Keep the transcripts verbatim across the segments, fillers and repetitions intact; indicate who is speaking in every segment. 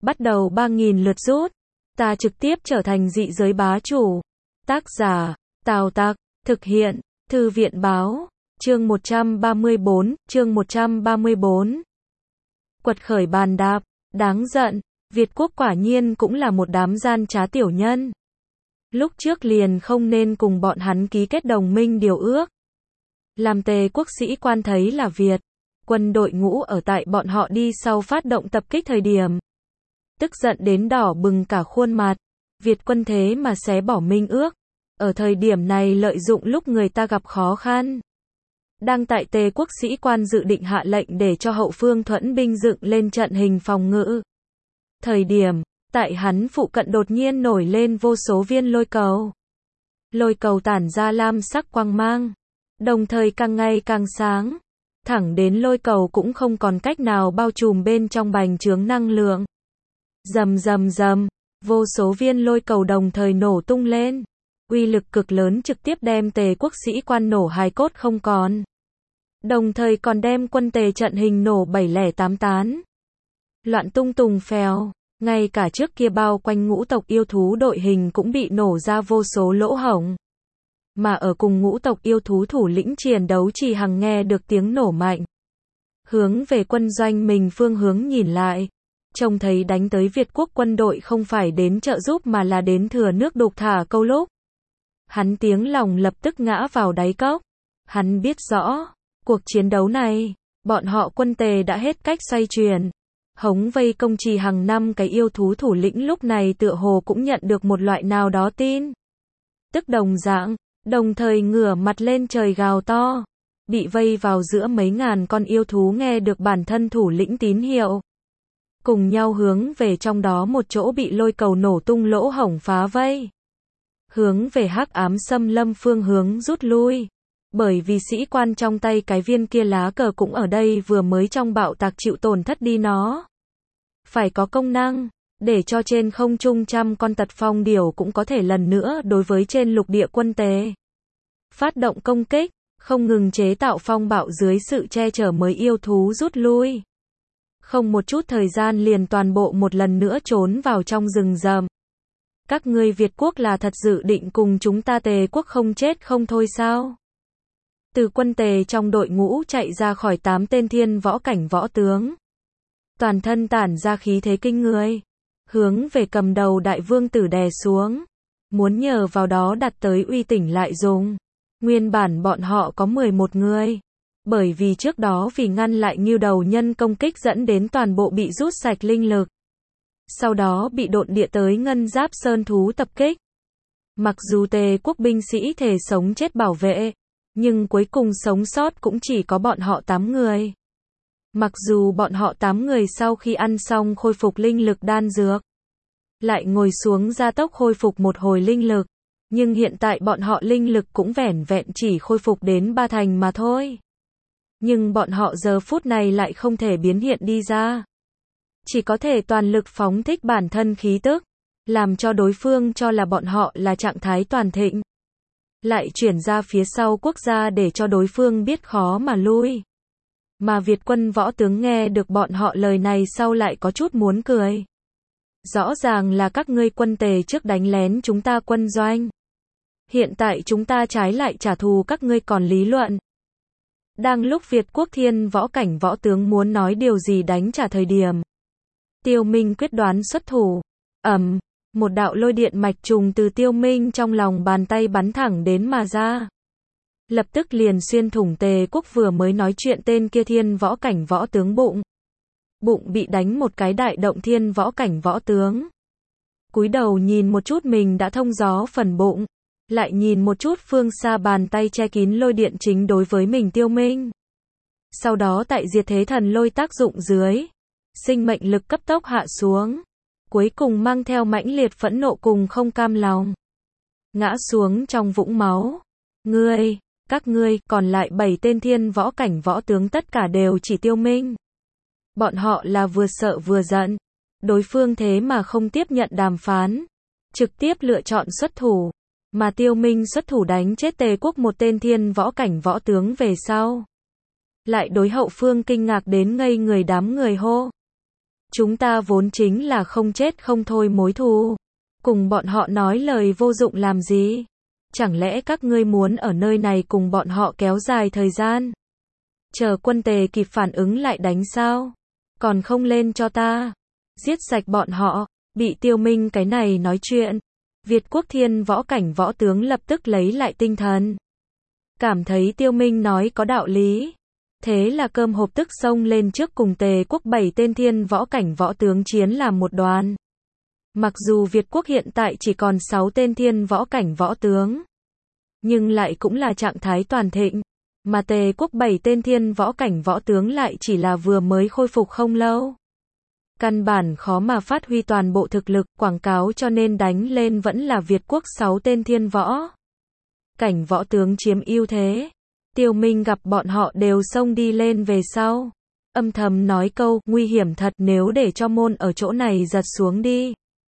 Speaker 1: bắt đầu ba nghìn lượt rút. Ta trực tiếp trở thành dị giới bá chủ. Tác giả, Tào Tặc, thực hiện, Thư viện báo, chương một trăm ba mươi bốn, chương một trăm ba mươi bốn. Quật khởi bàn đạp, đáng giận, Việt quốc quả nhiên cũng là một đám gian trá tiểu nhân. Lúc trước liền không nên cùng bọn hắn ký kết đồng minh điều ước. Làm Tề quốc sĩ quan thấy là Việt quân đội ngũ ở tại bọn họ đi sau phát động tập kích thời điểm. Tức giận đến đỏ bừng cả khuôn mặt. Việt quân thế mà xé bỏ minh ước. Ở thời điểm này lợi dụng lúc người ta gặp khó khăn. Đang tại Tề quốc sĩ quan dự định hạ lệnh để cho hậu phương thuẫn binh dựng lên trận hình phòng ngự. Thời điểm, tại hắn phụ cận đột nhiên nổi lên vô số viên lôi cầu. Lôi cầu tản ra lam sắc quang mang. Đồng thời càng ngày càng sáng. Thẳng đến lôi cầu cũng không còn cách nào bao trùm bên trong bành chướng năng lượng. Rầm rầm rầm, vô số viên lôi cầu đồng thời nổ tung lên. Uy lực cực lớn trực tiếp đem Tề quốc sĩ quan nổ hài cốt không còn. Đồng thời còn đem quân Tề trận hình nổ bảy lẻ tám tán. Loạn tung tùng phèo, ngay cả trước kia bao quanh ngũ tộc yêu thú đội hình cũng bị nổ ra vô số lỗ hổng. Mà ở cùng ngũ tộc yêu thú thủ lĩnh chiến đấu Trì Hằng nghe được tiếng nổ mạnh. Hướng về quân doanh mình phương hướng nhìn lại. Trông thấy đánh tới Việt quốc quân đội không phải đến trợ giúp mà là đến thừa nước đục thả câu lúc. Hắn tiếng lòng lập tức ngã vào đáy cốc. Hắn biết rõ, cuộc chiến đấu này, bọn họ quân Tề đã hết cách xoay chuyển. Hống vây công Trì Hằng năm cái yêu thú thủ lĩnh lúc này tựa hồ cũng nhận được một loại nào đó tin. Tức đồng dạng, đồng thời ngửa mặt lên trời gào to. Bị vây vào giữa mấy ngàn con yêu thú nghe được bản thân thủ lĩnh tín hiệu. Cùng nhau hướng về trong đó một chỗ bị lôi cầu nổ tung lỗ hổng phá vây. Hướng về hắc ám xâm lâm phương hướng rút lui. Bởi vì sĩ quan trong tay cái viên kia lá cờ cũng ở đây vừa mới trong bạo tạc chịu tổn thất đi nó. Phải có công năng, để cho trên không trung trăm con tật phong điểu cũng có thể lần nữa đối với trên lục địa quân Tề. Phát động công kích, không ngừng chế tạo phong bạo dưới sự che chở mới yêu thú rút lui. Không một chút thời gian liền toàn bộ một lần nữa trốn vào trong rừng rậm. Các ngươi Việt quốc là thật dự định cùng chúng ta Tề quốc không chết không thôi sao? Từ quân Tề trong đội ngũ chạy ra khỏi tám tên thiên võ cảnh võ tướng. Toàn thân tản ra khí thế kinh người. Hướng về cầm đầu đại vương tử đè xuống. Muốn nhờ vào đó đặt tới uy tỉnh lại dùng. Nguyên bản bọn họ có mười một người. Bởi vì trước đó vì ngăn lại Ngưu Đầu Nhân công kích dẫn đến toàn bộ bị rút sạch linh lực. Sau đó bị độn địa tới Ngân Giáp Sơn thú tập kích. Mặc dù Tề quốc binh sĩ thề sống chết bảo vệ, nhưng cuối cùng sống sót cũng chỉ có bọn họ tám người. Mặc dù bọn họ tám người sau khi ăn xong khôi phục linh lực đan dược, lại ngồi xuống gia tốc khôi phục một hồi linh lực, nhưng hiện tại bọn họ linh lực cũng vẻn vẹn chỉ khôi phục đến ba thành mà thôi. Nhưng bọn họ giờ phút này lại không thể biến hiện đi ra. Chỉ có thể toàn lực phóng thích bản thân khí tức, làm cho đối phương cho là bọn họ là trạng thái toàn thịnh. Lại chuyển ra phía sau quốc gia để cho đối phương biết khó mà lui. Mà Việt quân võ tướng nghe được bọn họ lời này sau lại có chút muốn cười. Rõ ràng là các ngươi quân Tề trước đánh lén chúng ta quân doanh. Hiện tại chúng ta trái lại trả thù các ngươi còn lý luận. Đang lúc Việt quốc thiên võ cảnh võ tướng muốn nói điều gì đánh trả thời điểm. Tiêu Minh quyết đoán xuất thủ. Ầm, một đạo lôi điện mạch trùng từ Tiêu Minh trong lòng bàn tay bắn thẳng đến mà ra. Lập tức liền xuyên thủng Tề quốc vừa mới nói chuyện tên kia thiên võ cảnh võ tướng bụng. Bụng bị đánh một cái đại động thiên võ cảnh võ tướng. Cúi đầu nhìn một chút mình đã thông gió phần bụng. Lại nhìn một chút phương xa bàn tay che kín lôi điện chính đối với mình Tiêu Minh. Sau đó tại diệt thế thần lôi tác dụng dưới. Sinh mệnh lực cấp tốc hạ xuống. Cuối cùng mang theo mãnh liệt phẫn nộ cùng không cam lòng. Ngã xuống trong vũng máu. Ngươi, các ngươi, còn lại bảy tên thiên võ cảnh võ tướng tất cả đều chỉ Tiêu Minh. Bọn họ là vừa sợ vừa giận. Đối phương thế mà không tiếp nhận đàm phán. Trực tiếp lựa chọn xuất thủ. Mà Tiêu Minh xuất thủ đánh chết Tề quốc một tên thiên võ cảnh võ tướng về sau. Lại đối hậu phương kinh ngạc đến ngây người đám người hô. Chúng ta vốn chính là không chết không thôi mối thù. Cùng bọn họ nói lời vô dụng làm gì? Chẳng lẽ các ngươi muốn ở nơi này cùng bọn họ kéo dài thời gian? Chờ quân Tề kịp phản ứng lại đánh sao? Còn không lên cho ta. Giết sạch bọn họ. Bị Tiêu Minh cái này nói chuyện. Việt Quốc Thiên võ cảnh võ tướng lập tức lấy lại tinh thần. Cảm thấy Tiêu Minh nói có đạo lý. Thế là cơm hộp tức xông lên trước cùng Tề Quốc bảy tên thiên võ cảnh võ tướng chiến làm một đoàn. Mặc dù Việt Quốc hiện tại chỉ còn sáu tên thiên võ cảnh võ tướng, nhưng lại cũng là trạng thái toàn thịnh, mà Tề Quốc bảy tên thiên võ cảnh võ tướng lại chỉ là vừa mới khôi phục không lâu. Căn bản khó mà phát huy toàn bộ thực lực, quảng cáo cho nên đánh lên vẫn là Việt Quốc sáu tên thiên võ cảnh võ tướng chiếm ưu thế. Tiêu Minh gặp bọn họ đều xông đi lên về sau, âm thầm nói câu, nguy hiểm thật, nếu để cho môn ở chỗ này giật xuống đi.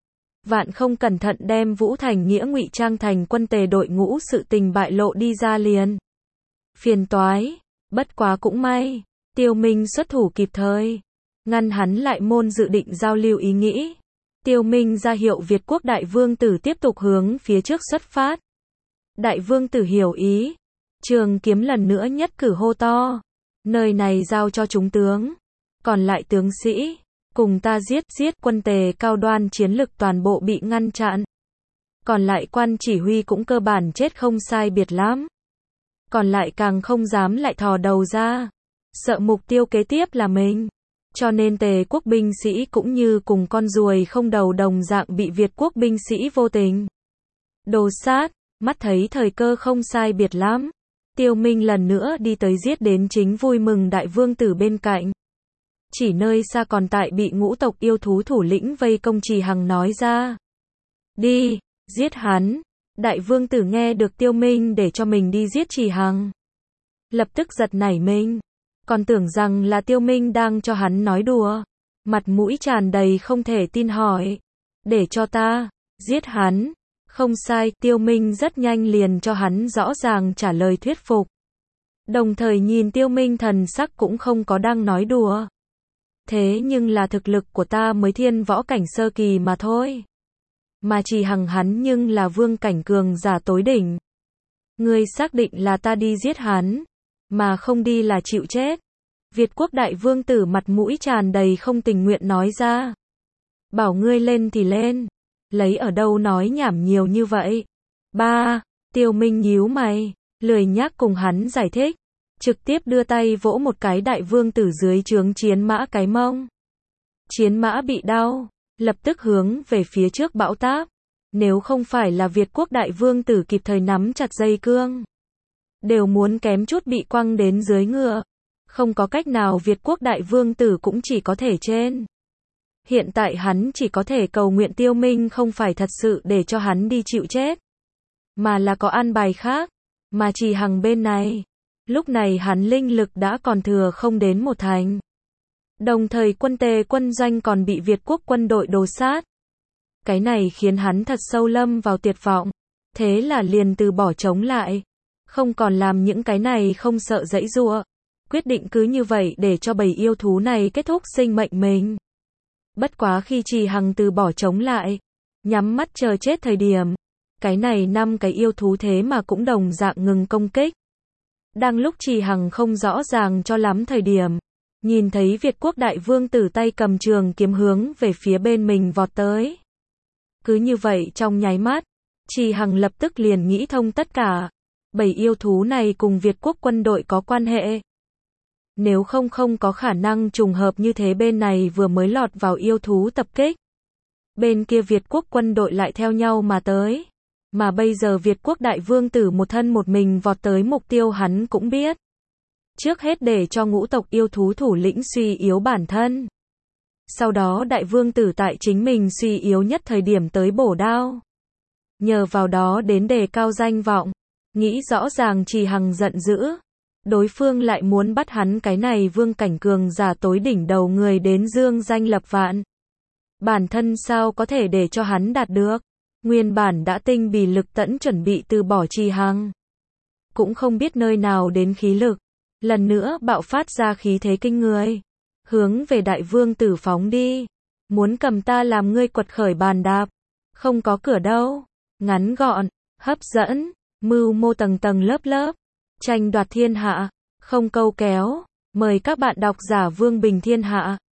Speaker 1: Vạn không cẩn thận đem Vũ Thành Nghĩa ngụy trang thành quân Tề đội ngũ sự tình bại lộ đi ra liền. Phiền toái, bất quá cũng may, Tiêu Minh xuất thủ kịp thời, ngăn hắn lại môn dự định giao lưu ý nghĩ. Tiêu Minh ra hiệu Việt Quốc Đại Vương Tử tiếp tục hướng phía trước xuất phát. Đại Vương Tử hiểu ý, trường kiếm lần nữa nhất cử hô to, nơi này giao cho chúng tướng, còn lại tướng sĩ, cùng ta giết, giết. Quân Tề cao đoan chiến lực toàn bộ bị ngăn chặn. Còn lại quan chỉ huy cũng cơ bản chết không sai biệt lắm. Còn lại càng không dám lại thò đầu ra, sợ mục tiêu kế tiếp là mình. Cho nên Tề Quốc binh sĩ cũng như cùng con ruồi không đầu đồng dạng bị Việt Quốc binh sĩ vô tình đồ sát. Mắt thấy thời cơ không sai biệt lắm, Tiêu Minh lần nữa đi tới giết đến chính vui mừng Đại Vương Tử bên cạnh. Chỉ nơi xa còn tại bị ngũ tộc yêu thú thủ lĩnh vây công Trì Hằng nói ra. Đi, giết hắn. Đại Vương Tử nghe được Tiêu Minh để cho mình đi giết Trì Hằng, lập tức giật nảy mình, còn tưởng rằng là Tiêu Minh đang cho hắn nói đùa. Mặt mũi tràn đầy không thể tin hỏi, để cho ta giết hắn? Không sai, Tiêu Minh rất nhanh liền cho hắn rõ ràng trả lời thuyết phục. Đồng thời nhìn Tiêu Minh thần sắc cũng không có đang nói đùa. Thế nhưng là thực lực của ta mới thiên võ cảnh sơ kỳ mà thôi. Mà Trì Hằng hắn nhưng là vương cảnh cường giả tối đỉnh. Ngươi xác định là ta đi giết hắn, mà không đi là chịu chết. Việt Quốc Đại Vương Tử mặt mũi tràn đầy không tình nguyện nói ra. Bảo ngươi lên thì lên. Lấy ở đâu nói nhảm nhiều như vậy? Ba, Tiêu Minh nhíu mày, lười nhác cùng hắn giải thích, trực tiếp đưa tay vỗ một cái Đại Vương Tử dưới trướng chiến mã cái mông. Chiến mã bị đau, lập tức hướng về phía trước bão táp. Nếu không phải là Việt Quốc Đại Vương Tử kịp thời nắm chặt dây cương, đều muốn kém chút bị quăng đến dưới ngựa. Không có cách nào, Việt Quốc Đại Vương Tử cũng chỉ có thể trên. Hiện tại hắn chỉ có thể cầu nguyện Tiêu Minh không phải thật sự để cho hắn đi chịu chết, mà là có an bài khác. Mà Trì Hằng bên này, lúc này hắn linh lực đã còn thừa không đến một thành. Đồng thời quân Tề quân doanh còn bị Việt Quốc quân đội đồ sát. Cái này khiến hắn thật sâu lâm vào tuyệt vọng. Thế là liền từ bỏ chống lại, không còn làm những cái này không sợ giãy giụa. Quyết định cứ như vậy để cho bầy yêu thú này kết thúc sinh mệnh mình. Bất quá khi Trì Hằng từ bỏ chống lại, nhắm mắt chờ chết thời điểm, cái này năm cái yêu thú thế mà cũng đồng dạng ngừng công kích. Đang lúc Trì Hằng không rõ ràng cho lắm thời điểm, nhìn thấy Việt Quốc Đại Vương Tử tay cầm trường kiếm hướng về phía bên mình vọt tới. Cứ như vậy trong nháy mắt, Trì Hằng lập tức liền nghĩ thông tất cả. Bầy yêu thú này cùng Việt Quốc quân đội có quan hệ. Nếu không không có khả năng trùng hợp như thế, bên này vừa mới lọt vào yêu thú tập kích, bên kia Việt Quốc quân đội lại theo nhau mà tới. Mà bây giờ Việt Quốc Đại Vương Tử một thân một mình vọt tới mục tiêu hắn cũng biết. Trước hết để cho ngũ tộc yêu thú thủ lĩnh suy yếu bản thân. Sau đó Đại Vương Tử tại chính mình suy yếu nhất thời điểm tới bổ đao. Nhờ vào đó đến đề cao danh vọng. Nghĩ rõ ràng Trì Hằng giận dữ. Đối phương lại muốn bắt hắn cái này vương cảnh cường giả tối đỉnh đầu người đến dương danh lập vạn. Bản thân sao có thể để cho hắn đạt được. Nguyên bản đã tinh bì lực tẫn chuẩn bị từ bỏ Trì Hằng. Cũng không biết nơi nào đến khí lực. Lần nữa bạo phát ra khí thế kinh người. Hướng về Đại Vương Tử phóng đi. Muốn cầm ta làm ngươi quật khởi bàn đạp. Không có cửa đâu. Ngắn gọn, hấp dẫn, mưu mô tầng tầng lớp lớp. Tranh đoạt thiên hạ, không câu kéo. Mời các bạn đọc giả Vương Bình Thiên Hạ.